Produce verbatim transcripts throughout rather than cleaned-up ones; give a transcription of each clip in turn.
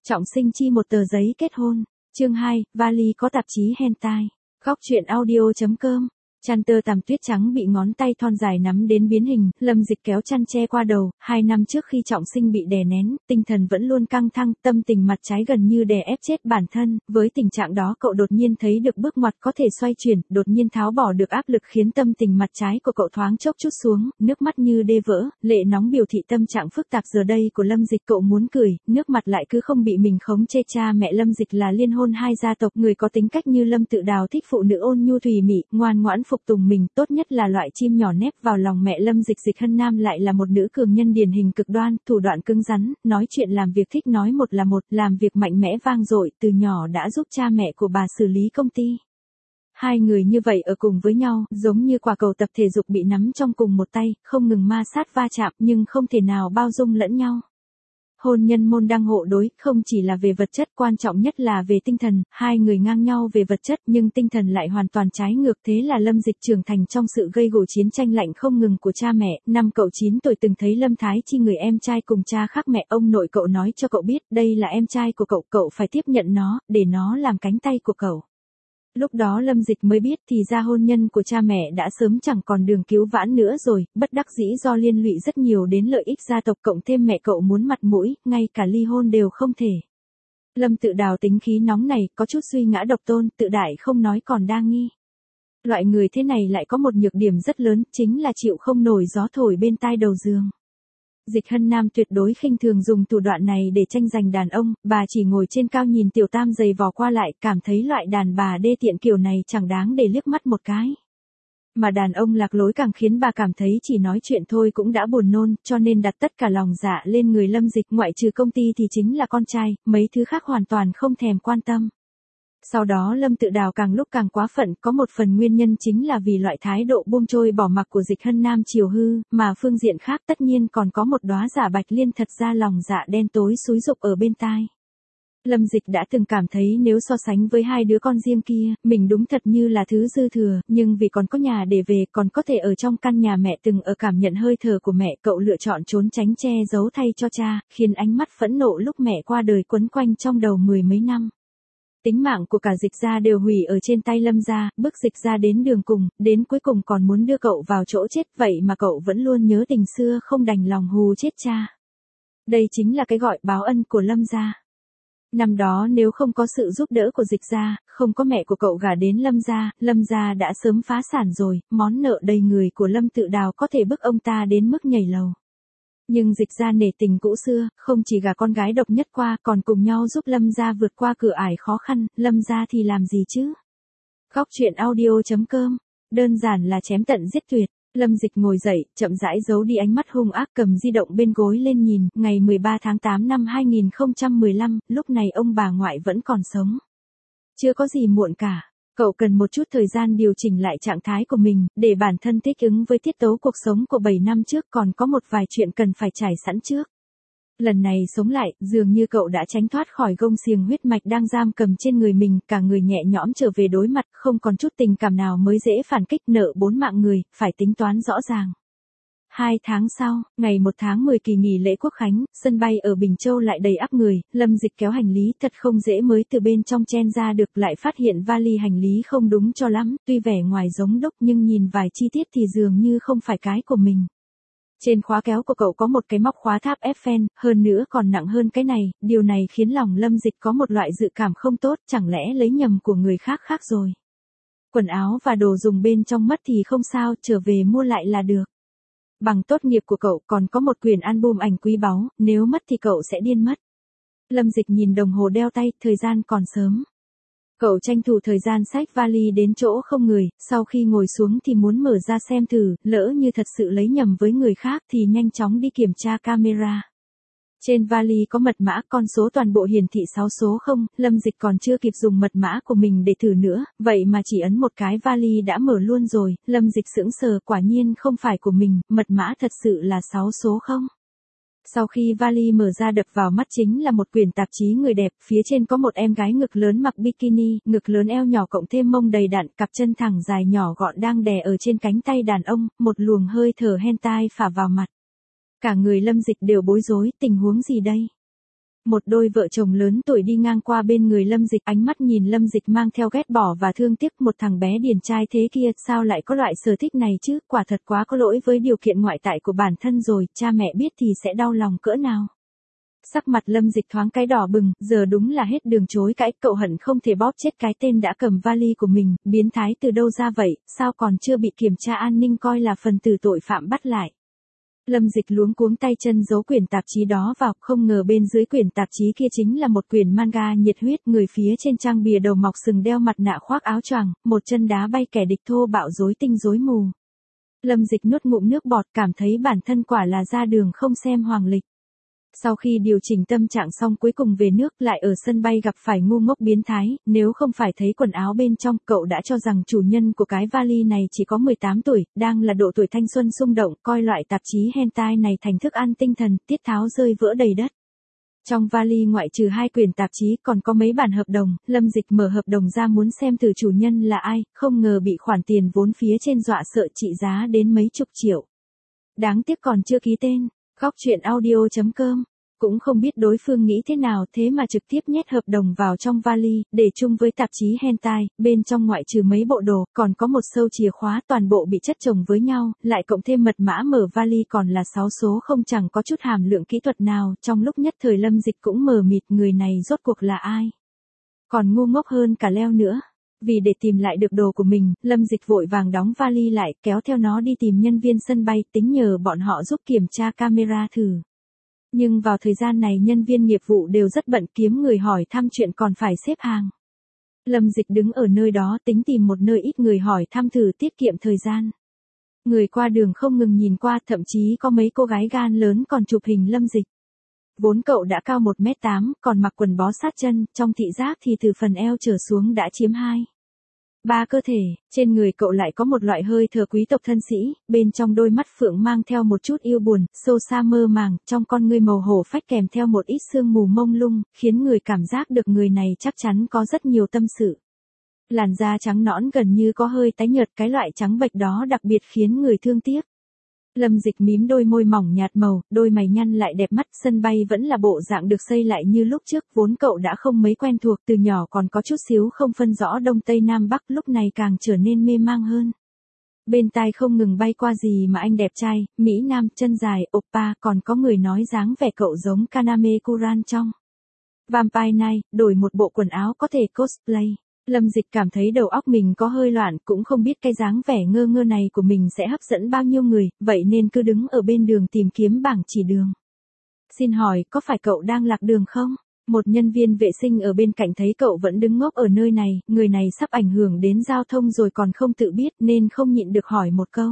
Trọng sinh chi một tờ giấy kết hôn. Chương hai, vali có tạp chí hentai. Góc truyện audio chấm com. Chăn tơ tằm tuyết trắng bị ngón tay thon dài nắm đến biến hình, Lâm Dịch kéo chăn che qua đầu. Hai năm trước khi Trọng sinh bị đè nén, tinh thần vẫn luôn căng thẳng, tâm tình mặt trái gần như đè ép chết bản thân. Với tình trạng đó cậu đột nhiên thấy được bước ngoặt có thể xoay chuyển, đột nhiên tháo bỏ được áp lực khiến tâm tình mặt trái của cậu thoáng chốc trút xuống, nước mắt như đê vỡ, lệ nóng biểu thị tâm trạng phức tạp giờ đây của Lâm Dịch. Cậu muốn cười, nước mặt lại cứ không bị mình khống chế. Cha mẹ Lâm Dịch là liên hôn hai gia tộc, người có tính cách như Lâm Tự Đào thích phụ nữ ôn nhu thùy mị, ngoan ngoãn phục tùng mình, tốt nhất là loại chim nhỏ nép vào lòng mẹ. Lâm Dịch Dịch Hân Nam lại là một nữ cường nhân điển hình cực đoan, thủ đoạn cứng rắn, nói chuyện làm việc thích nói một là một, làm việc mạnh mẽ vang dội, từ nhỏ đã giúp cha mẹ của bà xử lý công ty. Hai người như vậy ở cùng với nhau, giống như quả cầu tập thể dục bị nắm trong cùng một tay, không ngừng ma sát va chạm nhưng không thể nào bao dung lẫn nhau. Hôn nhân môn đăng hộ đối, không chỉ là về vật chất, quan trọng nhất là về tinh thần. Hai người ngang nhau về vật chất nhưng tinh thần lại hoàn toàn trái ngược. Thế là Lâm Dịch trưởng thành trong sự gây gổ chiến tranh lạnh không ngừng của cha mẹ. Năm cậu chín tuổi từng thấy Lâm Thái Chi, người em trai cùng cha khác mẹ. Ông nội cậu nói cho cậu biết đây là em trai của cậu, cậu phải tiếp nhận nó, để nó làm cánh tay của cậu. Lúc đó Lâm Dịch mới biết thì ra hôn nhân của cha mẹ đã sớm chẳng còn đường cứu vãn nữa rồi, bất đắc dĩ do liên lụy rất nhiều đến lợi ích gia tộc, cộng thêm mẹ cậu muốn mặt mũi, ngay cả ly hôn đều không thể. Lâm Tự Đào tính khí nóng này, có chút suy ngã độc tôn, tự đại không nói còn đa nghi. Loại người thế này lại có một nhược điểm rất lớn, chính là chịu không nổi gió thổi bên tai đầu giường. Dịch Hân Nam tuyệt đối khinh thường dùng thủ đoạn này để tranh giành đàn ông, bà chỉ ngồi trên cao nhìn Tiểu Tam giày vò qua lại, cảm thấy loại đàn bà đê tiện kiểu này chẳng đáng để liếc mắt một cái. Mà đàn ông lạc lối càng khiến bà cảm thấy chỉ nói chuyện thôi cũng đã buồn nôn, cho nên đặt tất cả lòng dạ lên người Lâm Dịch, ngoại trừ công ty thì chính là con trai, mấy thứ khác hoàn toàn không thèm quan tâm. Sau đó Lâm Tự Đào càng lúc càng quá phận, có một phần nguyên nhân chính là vì loại thái độ buông trôi bỏ mặc của Dịch Hân Nam chiều hư, mà phương diện khác tất nhiên còn có một đóa giả bạch liên thật ra lòng dạ đen tối xúi dục ở bên tai. Lâm Dịch đã từng cảm thấy nếu so sánh với hai đứa con riêng kia, mình đúng thật như là thứ dư thừa, nhưng vì còn có nhà để về, còn có thể ở trong căn nhà mẹ từng ở, cảm nhận hơi thở của mẹ, cậu lựa chọn trốn tránh che giấu thay cho cha, khiến ánh mắt phẫn nộ lúc mẹ qua đời quấn quanh trong đầu mười mấy năm. Tính mạng của cả Dịch gia đều hủy ở trên tay Lâm gia, bước Dịch gia đến đường cùng, đến cuối cùng còn muốn đưa cậu vào chỗ chết, vậy mà cậu vẫn luôn nhớ tình xưa không đành lòng hù chết cha. Đây chính là cái gọi báo ân của Lâm gia. Năm đó nếu không có sự giúp đỡ của Dịch gia, không có mẹ của cậu gả đến Lâm gia, Lâm gia đã sớm phá sản rồi, món nợ đầy người của Lâm Tự Đào có thể bức ông ta đến mức nhảy lầu. Nhưng Dịch gia nể tình cũ xưa, không chỉ gả con gái độc nhất qua, còn cùng nhau giúp Lâm gia vượt qua cửa ải khó khăn. Lâm gia thì làm gì chứ? Góc truyện audio chấm com. Đơn giản là chém tận giết tuyệt. Lâm Dịch ngồi dậy, chậm rãi giấu đi ánh mắt hung ác, cầm di động bên gối lên nhìn. Ngày mười ba tháng tám năm hai nghìn không trăm mười lăm, lúc này ông bà ngoại vẫn còn sống. Chưa có gì muộn cả. Cậu cần một chút thời gian điều chỉnh lại trạng thái của mình, để bản thân thích ứng với tiết tấu cuộc sống của bảy năm trước, còn có một vài chuyện cần phải trải sẵn trước. Lần này sống lại, dường như cậu đã tránh thoát khỏi gông xiềng huyết mạch đang giam cầm trên người mình, cả người nhẹ nhõm trở về đối mặt, không còn chút tình cảm nào mới dễ phản kích, nợ bốn mạng người, phải tính toán rõ ràng. Hai tháng sau, ngày một tháng mười kỳ nghỉ lễ Quốc khánh, sân bay ở Bình Châu lại đầy ắp người. Lâm Dịch kéo hành lý thật không dễ mới từ bên trong chen ra được, lại phát hiện vali hành lý không đúng cho lắm, tuy vẻ ngoài giống đúc nhưng nhìn vài chi tiết thì dường như không phải cái của mình. Trên khóa kéo của cậu có một cái móc khóa tháp Eiffel, hơn nữa còn nặng hơn cái này, điều này khiến lòng Lâm Dịch có một loại dự cảm không tốt, chẳng lẽ lấy nhầm của người khác khác rồi. Quần áo và đồ dùng bên trong mất thì không sao, trở về mua lại là được. Bằng tốt nghiệp của cậu còn có một quyển album ảnh quý báu, nếu mất thì cậu sẽ điên mất. Lâm Dịch nhìn đồng hồ đeo tay, thời gian còn sớm. Cậu tranh thủ thời gian xách vali đến chỗ không người, sau khi ngồi xuống thì muốn mở ra xem thử, lỡ như thật sự lấy nhầm với người khác thì nhanh chóng đi kiểm tra camera. Trên vali có mật mã, con số toàn bộ hiển thị sáu số không, Lâm Dịch còn chưa kịp dùng mật mã của mình để thử nữa, vậy mà chỉ ấn một cái vali đã mở luôn rồi. Lâm Dịch sững sờ, quả nhiên không phải của mình, mật mã thật sự là sáu số không. Sau khi vali mở ra, đập vào mắt chính là một quyển tạp chí người đẹp, phía trên có một em gái ngực lớn mặc bikini, ngực lớn eo nhỏ cộng thêm mông đầy đặn, cặp chân thẳng dài nhỏ gọn đang đè ở trên cánh tay đàn ông, một luồng hơi thở hentai phả vào mặt. Cả người Lâm Dịch đều bối rối, tình huống gì đây? Một đôi vợ chồng lớn tuổi đi ngang qua bên người Lâm Dịch, ánh mắt nhìn Lâm Dịch mang theo ghét bỏ và thương tiếc, một thằng bé điển trai thế kia, sao lại có loại sở thích này chứ, quả thật quá có lỗi với điều kiện ngoại tại của bản thân rồi, cha mẹ biết thì sẽ đau lòng cỡ nào. Sắc mặt Lâm Dịch thoáng cái đỏ bừng, giờ đúng là hết đường chối cãi, cậu hận không thể bóp chết cái tên đã cầm vali của mình, biến thái từ đâu ra vậy, sao còn chưa bị kiểm tra an ninh coi là phần tử tội phạm bắt lại. Lâm Dịch luống cuống tay chân giấu quyển tạp chí đó vào, không ngờ bên dưới quyển tạp chí kia chính là một quyển manga nhiệt huyết, người phía trên trang bìa đầu mọc sừng đeo mặt nạ khoác áo choàng, một chân đá bay kẻ địch thô bạo rối tinh rối mù. Lâm Dịch nuốt ngụm nước bọt, cảm thấy bản thân quả là ra đường không xem hoàng lịch. Sau khi điều chỉnh tâm trạng xong cuối cùng về nước, lại ở sân bay gặp phải ngu ngốc biến thái, nếu không phải thấy quần áo bên trong, cậu đã cho rằng chủ nhân của cái vali này chỉ có mười tám tuổi, đang là độ tuổi thanh xuân xung động, coi loại tạp chí hentai này thành thức ăn tinh thần, tiết tháo rơi vỡ đầy đất. Trong vali ngoại trừ hai quyển tạp chí còn có mấy bản hợp đồng, Lâm Dịch mở hợp đồng ra muốn xem thử chủ nhân là ai, không ngờ bị khoản tiền vốn phía trên dọa sợ trị giá đến mấy chục triệu. Đáng tiếc còn chưa ký tên. Góc truyện audio chấm com. Cũng không biết đối phương nghĩ thế nào thế mà trực tiếp nhét hợp đồng vào trong vali, để chung với tạp chí hentai, bên trong ngoại trừ mấy bộ đồ, còn có một sâu chìa khóa, toàn bộ bị chất chồng với nhau, lại cộng thêm mật mã mở vali còn là sáu số không, chẳng có chút hàm lượng kỹ thuật nào, trong lúc nhất thời Lâm Dịch cũng mờ mịt, người này rốt cuộc là ai. Còn ngu ngốc hơn cả Leo nữa. Vì để tìm lại được đồ của mình, Lâm Dịch vội vàng đóng vali lại, kéo theo nó đi tìm nhân viên sân bay, tính nhờ bọn họ giúp kiểm tra camera thử. Nhưng vào thời gian này nhân viên nghiệp vụ đều rất bận, kiếm người hỏi thăm chuyện còn phải xếp hàng. Lâm Dịch đứng ở nơi đó tính tìm một nơi ít người hỏi thăm thử tiết kiệm thời gian. Người qua đường không ngừng nhìn qua, thậm chí có mấy cô gái gan lớn còn chụp hình Lâm Dịch. Vốn cậu đã cao một mét tám, còn mặc quần bó sát chân, trong thị giác thì từ phần eo trở xuống đã chiếm hai ba cơ thể, trên người cậu lại có một loại hơi thở quý tộc thân sĩ, bên trong đôi mắt phượng mang theo một chút yêu buồn, sâu xa mơ màng, trong con ngươi màu hổ phách kèm theo một ít sương mù mông lung, khiến người cảm giác được người này chắc chắn có rất nhiều tâm sự. Làn da trắng nõn gần như có hơi tái nhợt, cái loại trắng bệch đó đặc biệt khiến người thương tiếc. Lâm Dịch mím đôi môi mỏng nhạt màu, đôi mày nhăn lại đẹp mắt, sân bay vẫn là bộ dạng được xây lại như lúc trước, vốn cậu đã không mấy quen thuộc, từ nhỏ còn có chút xíu không phân rõ đông tây nam bắc, lúc này càng trở nên mê mang hơn. Bên tai không ngừng bay qua gì mà anh đẹp trai, Mỹ Nam, chân dài, oppa, còn có người nói dáng vẻ cậu giống Kaname Kuran trong Vampire Night, đổi một bộ quần áo có thể cosplay. Lâm Dịch cảm thấy đầu óc mình có hơi loạn, cũng không biết cái dáng vẻ ngơ ngơ này của mình sẽ hấp dẫn bao nhiêu người, vậy nên cứ đứng ở bên đường tìm kiếm bảng chỉ đường. Xin hỏi, có phải cậu đang lạc đường không? Một nhân viên vệ sinh ở bên cạnh thấy cậu vẫn đứng ngốc ở nơi này, người này sắp ảnh hưởng đến giao thông rồi còn không tự biết nên không nhịn được hỏi một câu.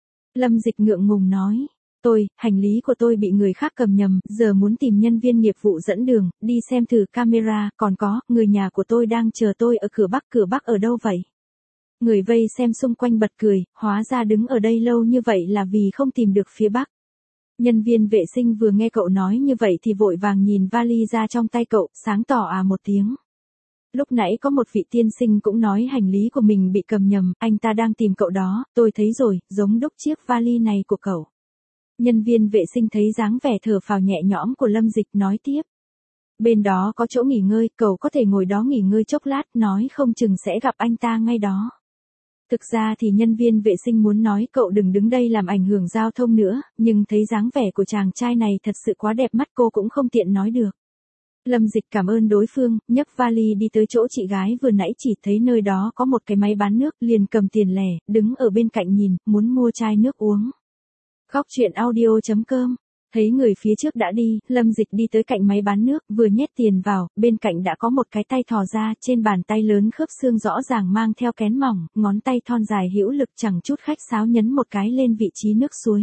Lâm Dịch ngượng ngùng nói. Tôi, hành lý của tôi bị người khác cầm nhầm, giờ muốn tìm nhân viên nghiệp vụ dẫn đường, đi xem thử camera, còn có, người nhà của tôi đang chờ tôi ở cửa Bắc, cửa Bắc ở đâu vậy? Người vây xem xung quanh bật cười, hóa ra đứng ở đây lâu như vậy là vì không tìm được phía Bắc. Nhân viên vệ sinh vừa nghe cậu nói như vậy thì vội vàng nhìn vali ra trong tay cậu, sáng tỏ à một tiếng. Lúc nãy có một vị tiên sinh cũng nói hành lý của mình bị cầm nhầm, anh ta đang tìm cậu đó, tôi thấy rồi, giống đúc chiếc vali này của cậu. Nhân viên vệ sinh thấy dáng vẻ thở phào nhẹ nhõm của Lâm Dịch nói tiếp. Bên đó có chỗ nghỉ ngơi, cậu có thể ngồi đó nghỉ ngơi chốc lát, nói không chừng sẽ gặp anh ta ngay đó. Thực ra thì nhân viên vệ sinh muốn nói cậu đừng đứng đây làm ảnh hưởng giao thông nữa, nhưng thấy dáng vẻ của chàng trai này thật sự quá đẹp mắt, cô cũng không tiện nói được. Lâm Dịch cảm ơn đối phương, nhấc vali đi tới chỗ chị gái vừa nãy chỉ thấy nơi đó có một cái máy bán nước, liền cầm tiền lẻ, đứng ở bên cạnh nhìn, muốn mua chai nước uống. Góc truyện audio chấm com. Thấy người phía trước đã đi, Lâm Dịch đi tới cạnh máy bán nước, vừa nhét tiền vào, bên cạnh đã có một cái tay thò ra, trên bàn tay lớn khớp xương rõ ràng mang theo kén mỏng, ngón tay thon dài hữu lực chẳng chút khách sáo nhấn một cái lên vị trí nước suối.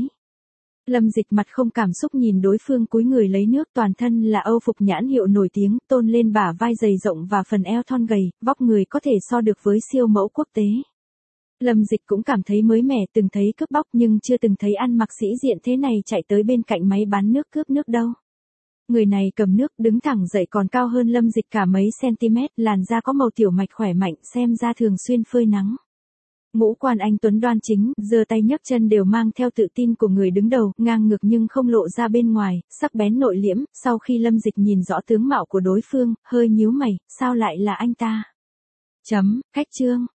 Lâm Dịch mặt không cảm xúc nhìn đối phương cúi người lấy nước, toàn thân là âu phục nhãn hiệu nổi tiếng, tôn lên bả vai dày rộng và phần eo thon gầy, vóc người có thể so được với siêu mẫu quốc tế. Lâm Dịch cũng cảm thấy mới mẻ, từng thấy cướp bóc nhưng chưa từng thấy ăn mặc sĩ diện thế này chạy tới bên cạnh máy bán nước cướp nước đâu. Người này cầm nước đứng thẳng dậy còn cao hơn Lâm Dịch cả mấy cm, làn da có màu tiểu mạch khỏe mạnh, xem ra thường xuyên phơi nắng. Ngũ quan anh tuấn đoan chính, giơ tay nhấc chân đều mang theo tự tin của người đứng đầu, ngang ngược nhưng không lộ ra bên ngoài, sắc bén nội liễm. Sau khi Lâm Dịch nhìn rõ tướng mạo của đối phương, hơi nhíu mày, sao lại là anh ta? Chấm, cách chương.